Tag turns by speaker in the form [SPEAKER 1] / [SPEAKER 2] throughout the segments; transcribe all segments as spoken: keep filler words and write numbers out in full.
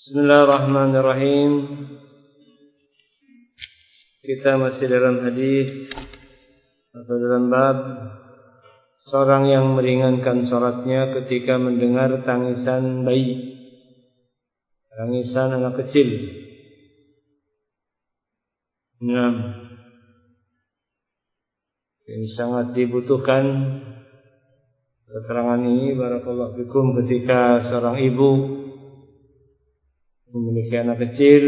[SPEAKER 1] Bismillahirrahmanirrahim. Kita masih dalam hadis atau dalam bab seorang yang meringankan sholatnya ketika mendengar tangisan bayi, tangisan anak kecil. Nah, ini sangat dibutuhkan keterangan ini, barakallahu fikum, ketika seorang ibu memiliki anak kecil,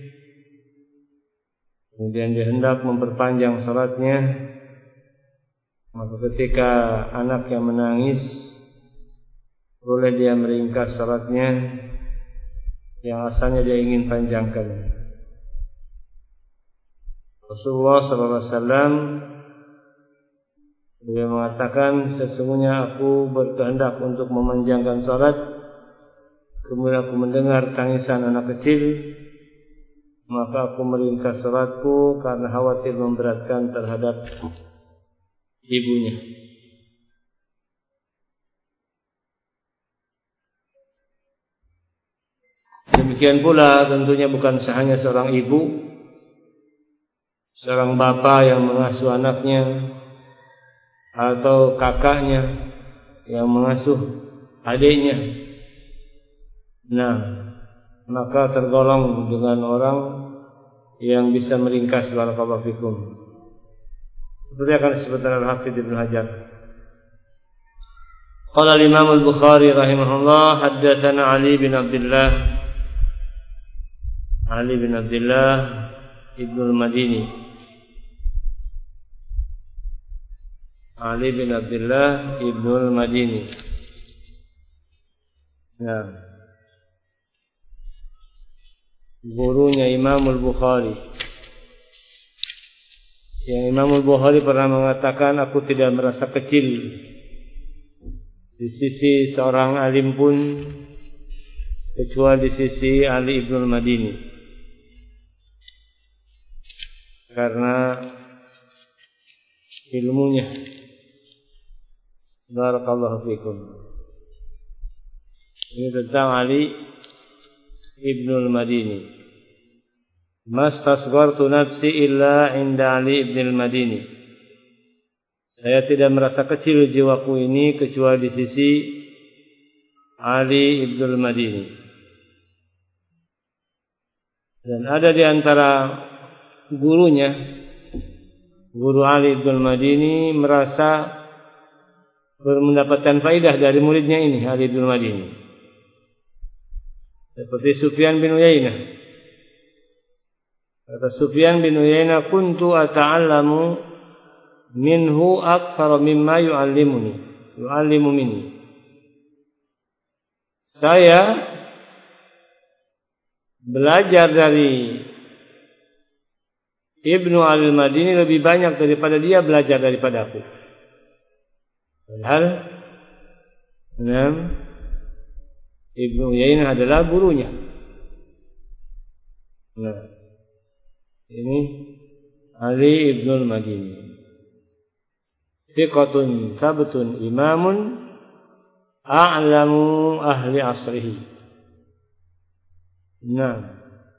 [SPEAKER 1] kemudian dia hendak memperpanjang salatnya, maka ketika anak yang menangis, boleh dia meringkas salatnya yang asalnya dia ingin panjangkan. Rasulullah sallallahu alaihi wasallam beliau mengatakan, sesungguhnya aku berkehendak untuk memanjangkan salat, kemudian aku mendengar tangisan anak kecil, maka aku meringkas salatku karena khawatir memberatkan terhadap ibunya. Demikian pula tentunya bukan hanya seorang ibu, seorang bapak yang mengasuh anaknya, atau kakaknya yang mengasuh adiknya. Nah, maka tergolong dengan orang yang bisa meringkas, barakallahu fikum. Seperti akan disebutkan Al-Hafidz Ibnu Hajar. Qala al-Imam Al-Bukhari rahimahullah, haddatsana Ali bin Abdullah Ali bin Abdullah Ibnu Al-Madini. Ali bin Abdullah Ibnu Al-Madini. Nah, gurunya Imam Al-Bukhari. Yang Imam Al-Bukhari pernah mengatakan, aku tidak merasa kecil di sisi seorang alim pun kecuali di sisi Ali Ibnu Al-Madini, karena ilmunya. Barakallahu fikum. Ini tentang Ali Ibnu Al-Madini. Mastasghartu nafsi illa inda Ali Ibnu Al-Madini. Saya tidak merasa kecil jiwaku ini kecuali di sisi Ali Ibnu Al-Madini. Dan ada di antara gurunya, guru Ali Ibnu Al-Madini merasa mendapatkan faidah dari muridnya ini, Ali Ibnu Al-Madini. Seperti Sufyan bin Uyainah. Kata Sufyan bin Uyainah, kuntu ata'allamu minhu aktsara mimma yu'allimuni, yu'allimu minni. Saya belajar dari Ibnu Al-Madini lebih banyak daripada dia belajar daripada aku. Padahal enam Ibnu Uyainah adalah gurunya. Nah, ini Ali Ibnu Al-Madini. Thiqatun sabtun imamun a'lamu ahli asrihi. Nah,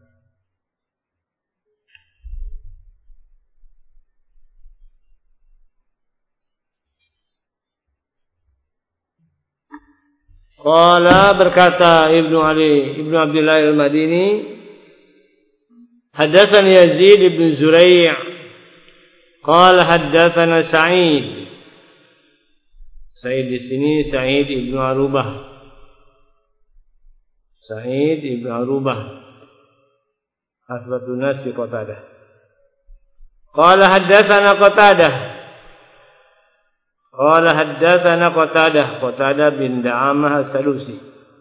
[SPEAKER 1] qala, berkata Ibnu Ali Ibnu Abdullah Al-Madini, haddatsana Yazid ibn Zurai' qala haddatsana Sa'id. Sa'id di sini Sa'id ibn Arubah. Sa'id ibn Arubah asbatun nas fi Qatadah. Qala haddatsana Qatadah. Qala haddatsana Qatadah, Qatadah bin Da'amah As-Salusi.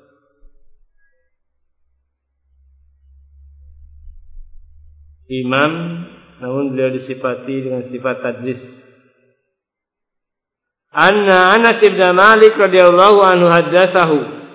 [SPEAKER 1] Imam, namun beliau disifati dengan sifat tadlis. Anna Anas bin Malik radhiyallahu anhu haddatsahu,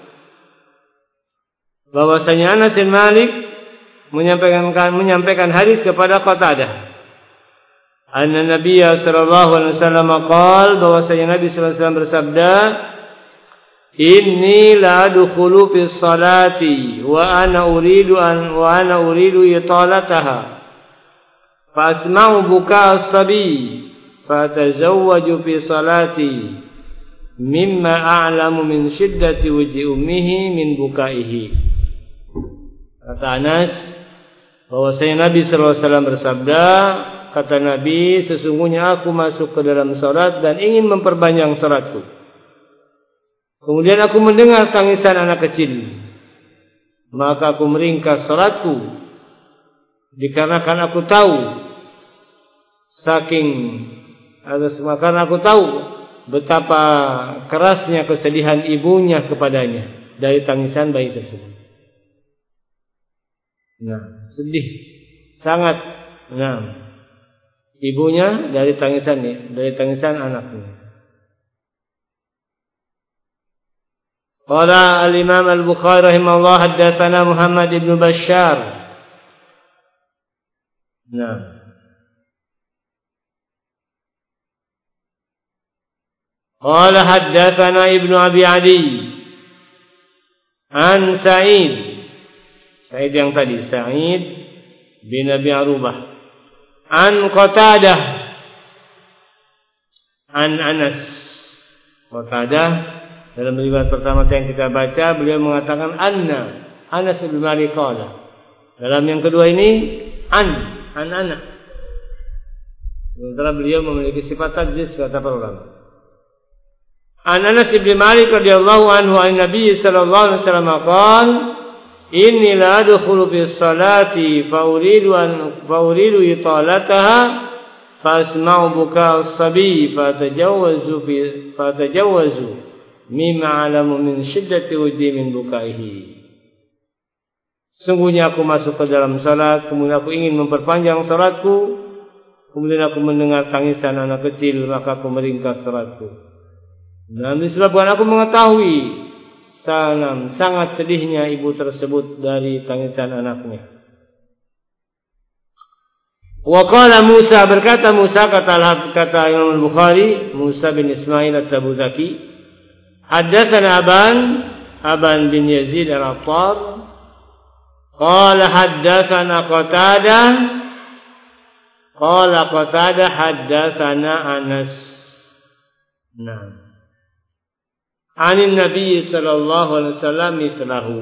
[SPEAKER 1] bahwasanya Anas bin Malik menyampaikan menyampaikan hadis kepada Qatadah. Anna Nabiya sallallahu alaihi wasallam qaal, bahwasanya Nabi sallallahu alaihi wasallam bersabda, Inni la adkhulu fi salati wa ana uridu an wa ana uridu italataha fa asma'u buka as-sabi fa tazawwaju fi salati mimma a'lamu min shiddati wajhi ummihi min bukaihi. Kata Anas, bahwasanya Nabi sallallahu alaihi wasallam bersabda, kata Nabi, sesungguhnya aku masuk ke dalam salat dan ingin memperpanjang salatku. Kemudian aku mendengar tangisan anak kecil, maka aku meringkas salatku, dikarenakan aku tahu saking karena aku tahu betapa kerasnya kesedihan ibunya kepadanya dari tangisan bayi tersebut. Nah, sedih sangat. Nah, ibunya dari tangisan dari tangisan anaknya. Qala al-Imam al-Bukhari rahimahullah haddatsana Muhammad ibn Bashar. Nah, qala haddatsana Ibnu Abi Adi an Sa'id. Sa'id yang tadi, Sa'id bin Abi Arubah. An Qatadah an Anas. Qatadah dalam riwayat pertama yang kita baca beliau mengatakan anna Anas bin Malik qala. Dalam yang kedua ini an an anak. Sementara beliau memiliki sifat tadlis kata para ulama. An Anas bin Malik radhiyallahu anhu an Nabi sallallahu alaihi wasallam qala inni la adkhulu fi salati fa uridu an fa uridu italataha fa asma'u buka as-sabi fa tajawwazu fi fa tajawwazu mimma 'alamu min shiddati wajhi min bukaihi. Sungguhnya aku masuk ke dalam salat, kemudian aku ingin memperpanjang salatku, kemudian aku mendengar tangisan anak kecil, maka aku meringkas salatku. Dan disebabkan aku mengetahui sanam sangat sedihnya ibu tersebut dari tangisan anaknya. Wa qala Musa, berkata Musa, kata kata Imam Bukhari, Musa bin Ismail at-Tabuzaki, haddatsana Aban Aban bin Yazid al-Attar, qala haddatsana Qatadah, qala Qatadah haddatsana Anas. Nah, Anin Nabi sallallahu alaihi wasallam mislahu.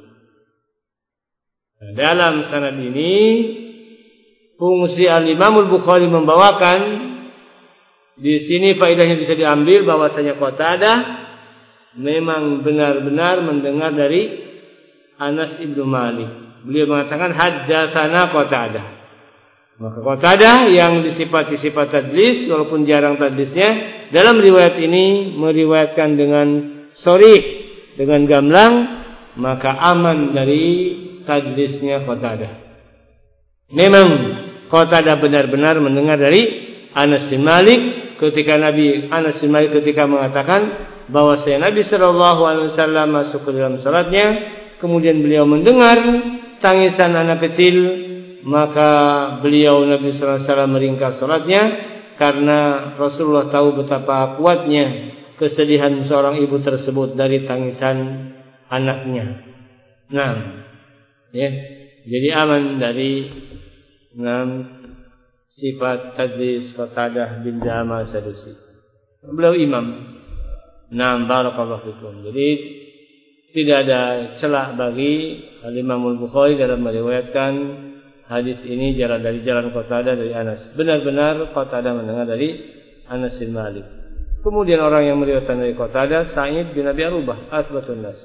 [SPEAKER 1] Dalam sanad ini fungsi Al-Imam Al-Bukhari membawakan di sini faedahnya bisa diambil bahwasanya Qatadah memang benar-benar mendengar dari Anas ibnu Malik. Beliau mengatakan haddatsana Qatadah. Maka Qatadah yang disifati sifat tadlis walaupun jarang tadlisnya, dalam riwayat ini meriwayatkan dengan sharih, dengan gamblang, maka aman dari tadlisnya Qatadah. Memang Qatadah benar-benar mendengar dari Anas bin Malik ketika Nabi Anas bin Malik ketika mengatakan bahwa saya Nabi sallallahu alaihi wasallam masuk ke dalam salatnya, kemudian beliau mendengar tangisan anak kecil, maka beliau Nabi sallallahu alaihi wasallam meringkas salatnya karena Rasulullah tahu betapa kuatnya kesedihan seorang ibu tersebut dari tangisan anaknya. Nah, ya, jadi aman dari enam sifat tadlis Qatadah bin Dama Sadusi. Beliau imam. Nah, barakallahu fikum. Jadi tidak ada celah bagi Al-Imam Al-Bukhari dalam meriwayatkan hadis ini jalan dari jalan Qatadah dari Anas. Benar-benar Qatadah mendengar dari Anas bin Malik. Kemudian orang yang meriwayatkan dari Qatadah Sa'id bin Abi Arubah, asbatun nas.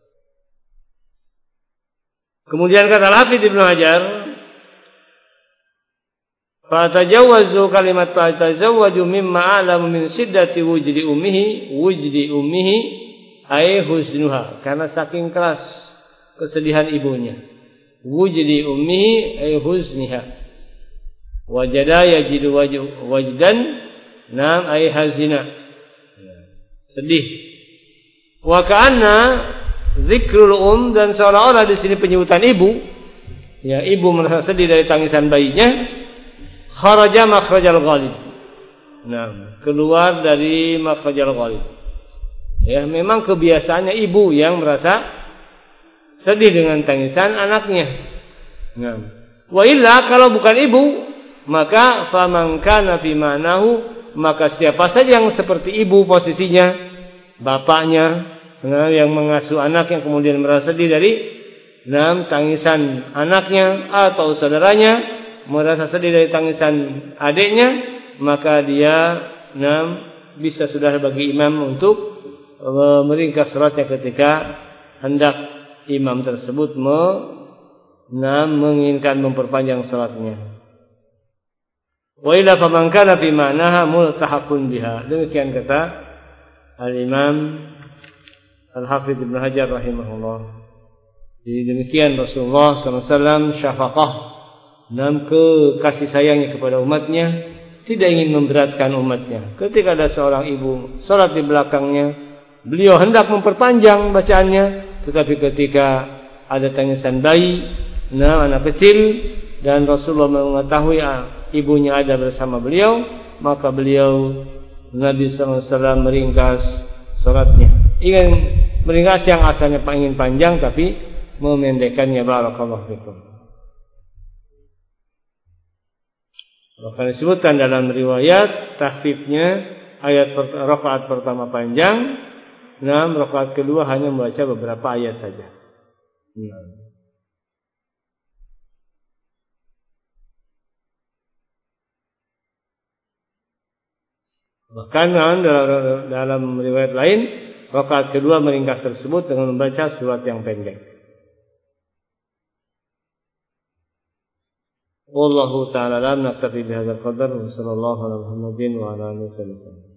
[SPEAKER 1] Kemudian kata Al-Hafidz Ibnu Hajar, fa tajawwazu kalimat fa tajawwaju mimma a'lamu min shiddati wujdi ummihi wujdi ummihi ay husnuha, karena saking keras kesedihan ibunya. Wujdi ummihi ay huzniha. Wajada yajidu wajdan nam ay hazina. Sedih. Wa ka'anna zikrul um, dan seolah-olah di sini penyebutan ibu. Ya, ibu merasa sedih dari tangisan bayinya. Kharaja makhrajal ghalib. Nah, keluar dari makhrajal ghalib. Ya, memang kebiasaannya ibu yang merasa sedih dengan tangisan anaknya. Nah, wa illa kalau bukan ibu, maka faman kana fi ma'nahu, maka siapa saja yang seperti ibu posisinya, bapaknya, nah, yang mengasuh anak yang kemudian merasa sedih dari nah, tangisan anaknya atau saudaranya merasa sedih dari tangisan adiknya, maka dia nah, bisa sudah bagi imam untuk meringkas salatnya ketika hendak imam tersebut me, nah, menginginkan memperpanjang salatnya. Wa illa faman kana fi ma'naha multahaqun biha. Demikian kata Al-Imam Al-Hafidz Ibnu Hajar rahimahullah. Jadi demikian Rasulullah sallallahu alaihi wasallam syafaqah dan kasih sayangnya kepada umatnya, tidak ingin memberatkan umatnya. Ketika ada seorang ibu salat di belakangnya, beliau hendak memperpanjang bacaannya, tetapi ketika ada tangisan bayi, nah anak kecil, dan Rasulullah mengetahui ibunya ada bersama beliau, maka beliau Nabi sallallahu alaihi wasallam meringkas salatnya. Ingin meringkas yang asalnya ingin panjang, tapi memendekkannya. Barakallahu fikum. Maka disebutkan dalam riwayat tahfifnya ayat rakaat pertama panjang. Nah, rakaat kedua hanya membaca beberapa ayat saja. Nah. Bahkan dalam, dalam riwayat lain, rakaat kedua meringkas tersebut dengan membaca surat yang pendek. Wallahu ta'ala alam, naktafi bihadzal qadar, wa sallallahu ala Muhammadin wa ala alihi wasallam.